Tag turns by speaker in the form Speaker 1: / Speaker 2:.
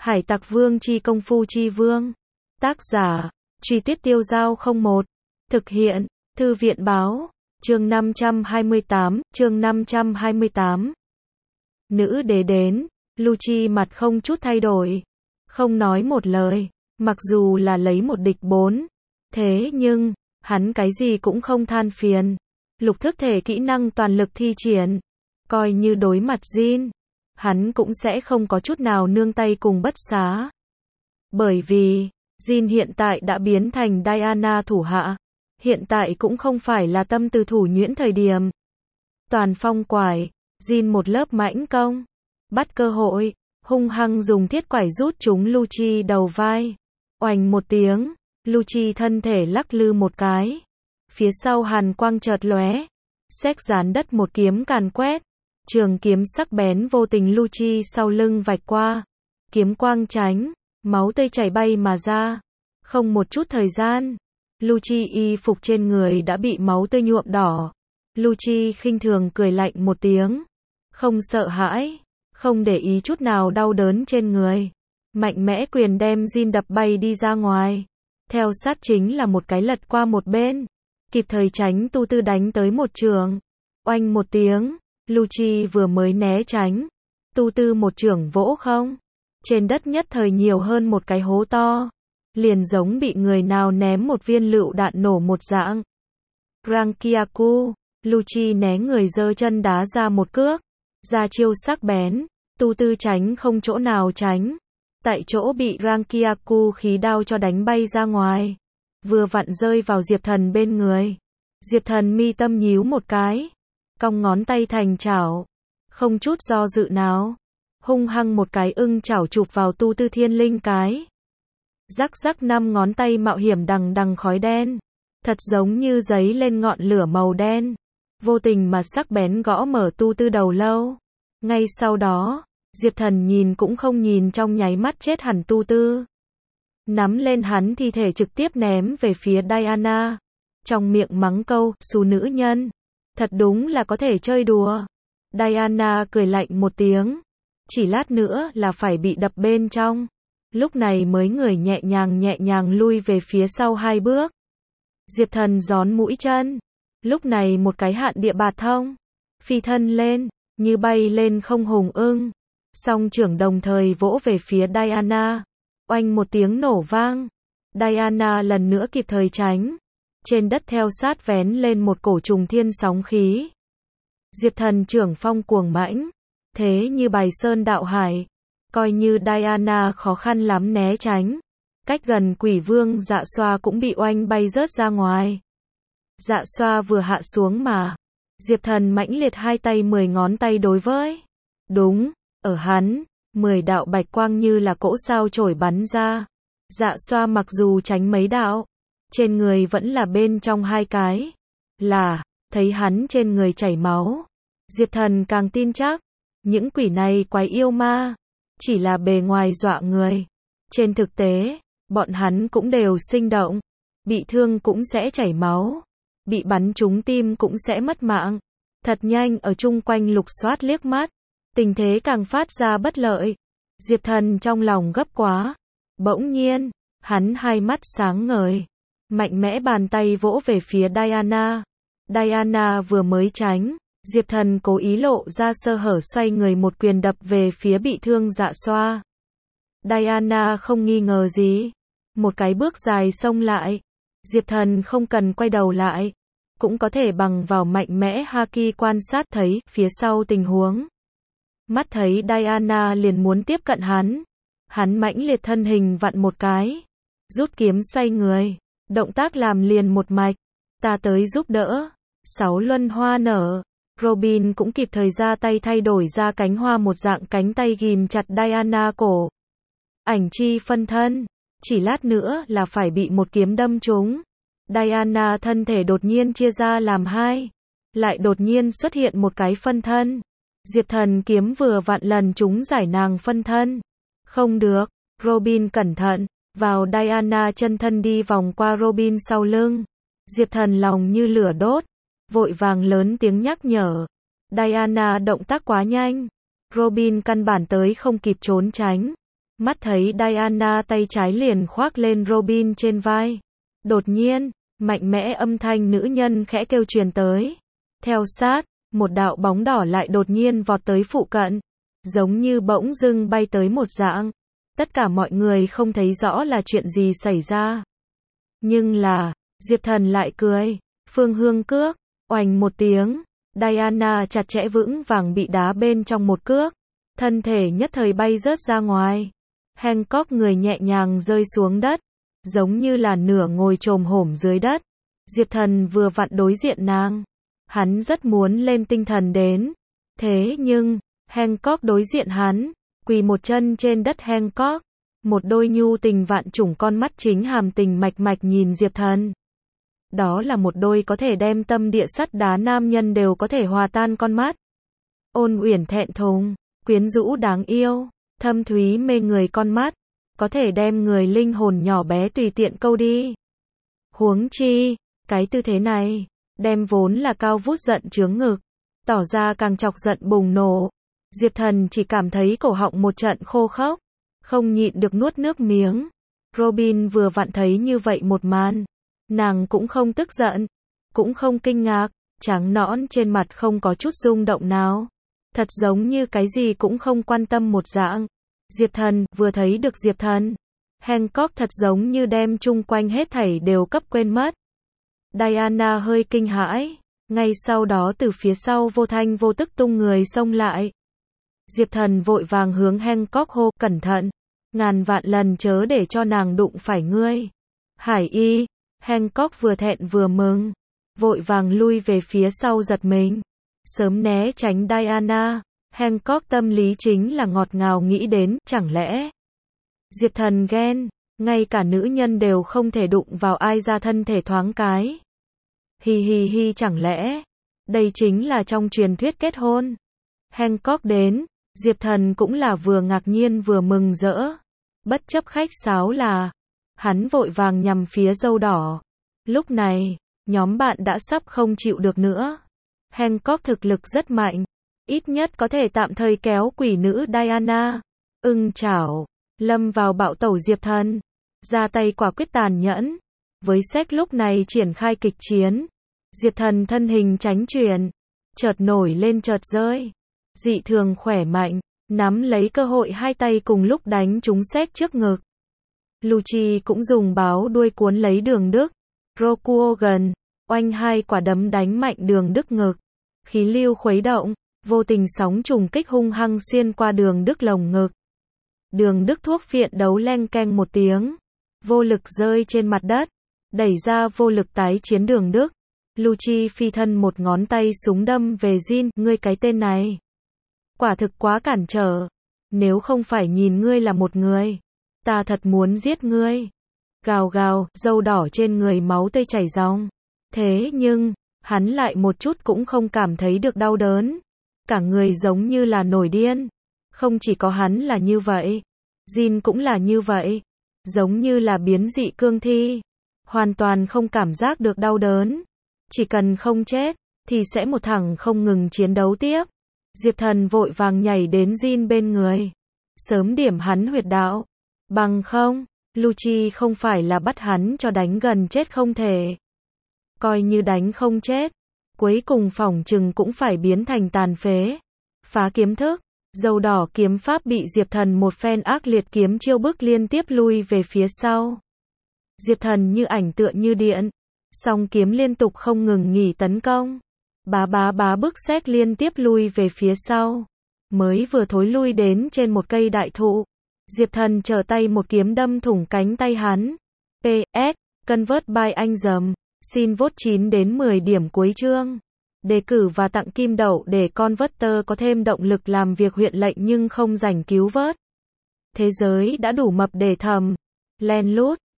Speaker 1: Hải Tặc Vương chi công phu chi vương. Tác giả, Truy Tuyết Tiêu Dao 01. Thực hiện, Thư viện Báo. Chương 528. Nữ đế đến, Lucci mặt không chút thay đổi. Không nói một lời, mặc dù là lấy một địch 4. Thế nhưng, hắn cái gì cũng không than phiền. Lục thức thể kỹ năng toàn lực thi triển. Coi như đối mặt Jin, hắn cũng sẽ không có chút nào nương tay cùng bất xá. Bởi vì, Jin hiện tại đã biến thành Diana thủ hạ. Hiện tại cũng không phải là tâm tư thủ nhuyễn thời điểm. Toàn phong quải, Jin một lớp mãnh công. Bắt cơ hội, hung hăng dùng thiết quải rút trúng Lucci đầu vai. Oành một tiếng, Lucci thân thể lắc lư một cái. Phía sau hàn quang chợt lóe. Xéc dán đất một kiếm càn quét. Trường kiếm sắc bén vô tình Lucci sau lưng vạch qua. Kiếm quang tránh, máu tươi chảy bay mà ra. Không một chút thời gian, Lucci y phục trên người đã bị máu tươi nhuộm đỏ. Lucci khinh thường cười lạnh một tiếng. Không sợ hãi, không để ý chút nào đau đớn trên người. Mạnh mẽ quyền đem Jin đập bay đi ra ngoài. Theo sát chính là một cái lật qua một bên. Kịp thời tránh Tu Tư đánh tới một trường. Oanh một tiếng, Lucci vừa mới né tránh. Tu Tư một chưởng vỗ không. Trên đất nhất thời nhiều hơn một cái hố to. Liền giống bị người nào ném một viên lựu đạn nổ một dạng. Rankiaku, Lucci né người giơ chân đá ra một cước. Ra chiêu sắc bén, Tu Tư tránh không chỗ nào tránh. Tại chỗ bị Rankiaku khí đao cho đánh bay ra ngoài. Vừa vặn rơi vào Diệp Thần bên người. Diệp Thần mi tâm nhíu một cái. Cong ngón tay thành chảo. Không chút do dự nào. Hung hăng một cái ưng chảo chụp vào Tu Tư thiên linh cái. Rắc rắc 5 ngón tay mạo hiểm đằng đằng khói đen. Thật giống như giấy lên ngọn lửa màu đen. Vô tình mà sắc bén gõ mở Tu Tư đầu lâu. Ngay sau đó, Diệp Thần nhìn cũng không nhìn trong nháy mắt chết hẳn Tu Tư. Nắm lên hắn thi thể trực tiếp ném về phía Diana. Trong miệng mắng câu, xù nữ nhân. Thật đúng là có thể chơi đùa. Diana cười lạnh một tiếng. Chỉ lát nữa là phải bị đập bên trong. Lúc này mới người nhẹ nhàng lui về phía sau 2 bước. Diệp Thần gión mũi chân. Lúc này một cái hạn địa bạt thông. Phi thân lên, như bay lên không hùng ưng. Song trưởng đồng thời vỗ về phía Diana. Oanh một tiếng nổ vang. Diana lần nữa kịp thời tránh. Trên đất theo sát vén lên một cổ trùng thiên sóng khí. Diệp Thần trưởng phong cuồng mãnh. Thế như bài sơn đạo hải. Coi như Diana khó khăn lắm né tránh. Cách gần Quỷ Vương Dạ Xoa cũng bị oanh bay rớt ra ngoài. Dạ Xoa vừa hạ xuống mà. Diệp Thần mãnh liệt 2 tay 10 ngón tay đối với. Đúng, ở hắn, 10 đạo bạch quang như là cỗ sao chổi bắn ra. Dạ Xoa mặc dù tránh mấy đạo, trên người vẫn là bên trong 2 cái. Là, thấy hắn trên người chảy máu. Diệp Thần càng tin chắc, những quỷ này quái yêu ma, chỉ là bề ngoài dọa người. Trên thực tế, bọn hắn cũng đều sinh động. Bị thương cũng sẽ chảy máu. Bị bắn trúng tim cũng sẽ mất mạng. Thật nhanh ở chung quanh lục soát liếc mắt. Tình thế càng phát ra bất lợi. Diệp Thần trong lòng gấp quá. Bỗng nhiên, hắn 2 mắt sáng ngời. Mạnh mẽ bàn tay vỗ về phía Diana. Diana vừa mới tránh. Diệp Thần cố ý lộ ra sơ hở xoay người một quyền đập về phía bị thương Dạ Xoa. Diana không nghi ngờ gì. Một cái bước dài xông lại. Diệp Thần không cần quay đầu lại. Cũng có thể bằng vào mạnh mẽ haki quan sát thấy phía sau tình huống. Mắt thấy Diana liền muốn tiếp cận hắn. Hắn mãnh liệt thân hình vặn một cái. Rút kiếm xoay người. Động tác làm liền một mạch. Ta tới giúp đỡ. 6 luân hoa nở. Robin cũng kịp thời ra tay thay đổi ra cánh hoa một dạng cánh tay ghim chặt Diana cổ. Ảnh chi phân thân. Chỉ lát nữa là phải bị một kiếm đâm trúng. Diana thân thể đột nhiên chia ra làm 2. Lại đột nhiên xuất hiện một cái phân thân. Diệp Thần kiếm vừa vặn lần trúng giải nàng phân thân. Không được. Robin cẩn thận. Vào Diana chân thân đi vòng qua Robin sau lưng. Diệp Thần lòng như lửa đốt. Vội vàng lớn tiếng nhắc nhở. Diana động tác quá nhanh. Robin căn bản tới không kịp trốn tránh. Mắt thấy Diana tay trái liền khoác lên Robin trên vai. Đột nhiên, mạnh mẽ âm thanh nữ nhân khẽ kêu truyền tới. Theo sát, một đạo bóng đỏ lại đột nhiên vọt tới phụ cận. Giống như bỗng dưng bay tới một dạng. Tất cả mọi người không thấy rõ là chuyện gì xảy ra. Nhưng là, Diệp Thần lại cười. Phương Hương cước, oành một tiếng. Diana chặt chẽ vững vàng bị đá bên trong một cước. Thân thể nhất thời bay rớt ra ngoài. Hancock người nhẹ nhàng rơi xuống đất. Giống như là nửa ngồi chồm hổm dưới đất. Diệp Thần vừa vặn đối diện nàng. Hắn rất muốn lên tinh thần đến. Thế nhưng, Hancock đối diện hắn. Quỳ một chân trên đất Hancock. Một đôi nhu tình vạn trùng con mắt chính hàm tình mạch mạch nhìn Diệp Thần. Đó là một đôi có thể đem tâm địa sắt đá nam nhân đều có thể hòa tan con mắt. Ôn uyển thẹn thùng, quyến rũ đáng yêu, thâm thúy mê người con mắt, có thể đem người linh hồn nhỏ bé tùy tiện câu đi. Huống chi, cái tư thế này, đem vốn là cao vút giận chướng ngực, tỏ ra càng chọc giận bùng nổ. Diệp Thần chỉ cảm thấy cổ họng một trận khô khốc, không nhịn được nuốt nước miếng. Robin vừa vặn thấy như vậy một màn. Nàng cũng không tức giận, cũng không kinh ngạc, trắng nõn trên mặt không có chút rung động nào. Thật giống như cái gì cũng không quan tâm một dạng. Diệp Thần, vừa thấy được Diệp Thần, Hancock thật giống như đem chung quanh hết thảy đều cấp quên mất. Diana hơi kinh hãi, ngay sau đó từ phía sau vô thanh vô tức tung người xông lại. Diệp Thần vội vàng hướng Hancock hô, cẩn thận, ngàn vạn lần chớ để cho nàng đụng phải ngươi. Hải y. Hancock vừa thẹn vừa mừng, vội vàng lui về phía sau giật mình, sớm né tránh Diana. Hancock tâm lý chính là ngọt ngào nghĩ đến, chẳng lẽ Diệp Thần ghen, ngay cả nữ nhân đều không thể đụng vào ai ra thân thể thoáng cái. Hi hi hi, chẳng lẽ đây chính là trong truyền thuyết kết hôn. Hancock đến, Diệp Thần cũng là vừa ngạc nhiên vừa mừng rỡ, bất chấp khách sáo là hắn vội vàng nhằm phía dâu đỏ. Lúc này, nhóm bạn đã sắp không chịu được nữa. Hancock thực lực rất mạnh, ít nhất có thể tạm thời kéo quỷ nữ Diana. Ưng chảo, lâm vào bạo tẩu Diệp Thần, ra tay quả quyết tàn nhẫn. Với sách lúc này triển khai kịch chiến, Diệp Thần thân hình tránh chuyển, chợt nổi lên chợt rơi, dị thường khỏe mạnh, nắm lấy cơ hội hai tay cùng lúc đánh trúng sách trước ngực. Lucci cũng dùng báo đuôi cuốn lấy Đường Đức. Rokuogan, oanh hai quả đấm đánh mạnh Đường Đức ngực. Khí lưu khuấy động, vô tình sóng trùng kích hung hăng xuyên qua Đường Đức lồng ngực. Đường Đức thuốc phiện đấu leng keng một tiếng, vô lực rơi trên mặt đất, đẩy ra vô lực tái chiến Đường Đức. Lucci phi thân một ngón tay súng đâm về Jin, ngươi cái tên này, quả thực quá cản trở. Nếu không phải nhìn ngươi là một người, ta thật muốn giết ngươi. Gào gào, dâu đỏ trên người máu tươi chảy ròng. Thế nhưng, hắn lại một chút cũng không cảm thấy được đau đớn. Cả người giống như là nổi điên. Không chỉ có hắn là như vậy, Jin cũng là như vậy. Giống như là biến dị cương thi. Hoàn toàn không cảm giác được đau đớn. Chỉ cần không chết, thì sẽ một thẳng không ngừng chiến đấu tiếp. Diệp Thần vội vàng nhảy đến Jin bên người. Sớm điểm hắn huyệt đạo. Bằng không, Lucci không phải là bắt hắn cho đánh gần chết không thể. Coi như đánh không chết, cuối cùng phỏng chừng cũng phải biến thành tàn phế. Phá kiếm thức, dâu đỏ kiếm pháp bị Diệp Thần một phen ác liệt kiếm chiêu bức liên tiếp lui về phía sau. Diệp Thần như ảnh tựa như điện, song kiếm liên tục không ngừng nghỉ tấn công. Bá bức xét liên tiếp lui về phía sau. Mới vừa thối lui đến trên một cây đại thụ, Diệp Thần trở tay một kiếm đâm thủng cánh tay hắn. PS, convert by anh dầm. Xin vote 9 đến 10 điểm cuối chương. Đề cử và tặng kim đậu để Converter có thêm động lực làm việc huyện lệnh nhưng không rảnh cứu vớt. Thế giới đã đủ mập để thầm. Len lút.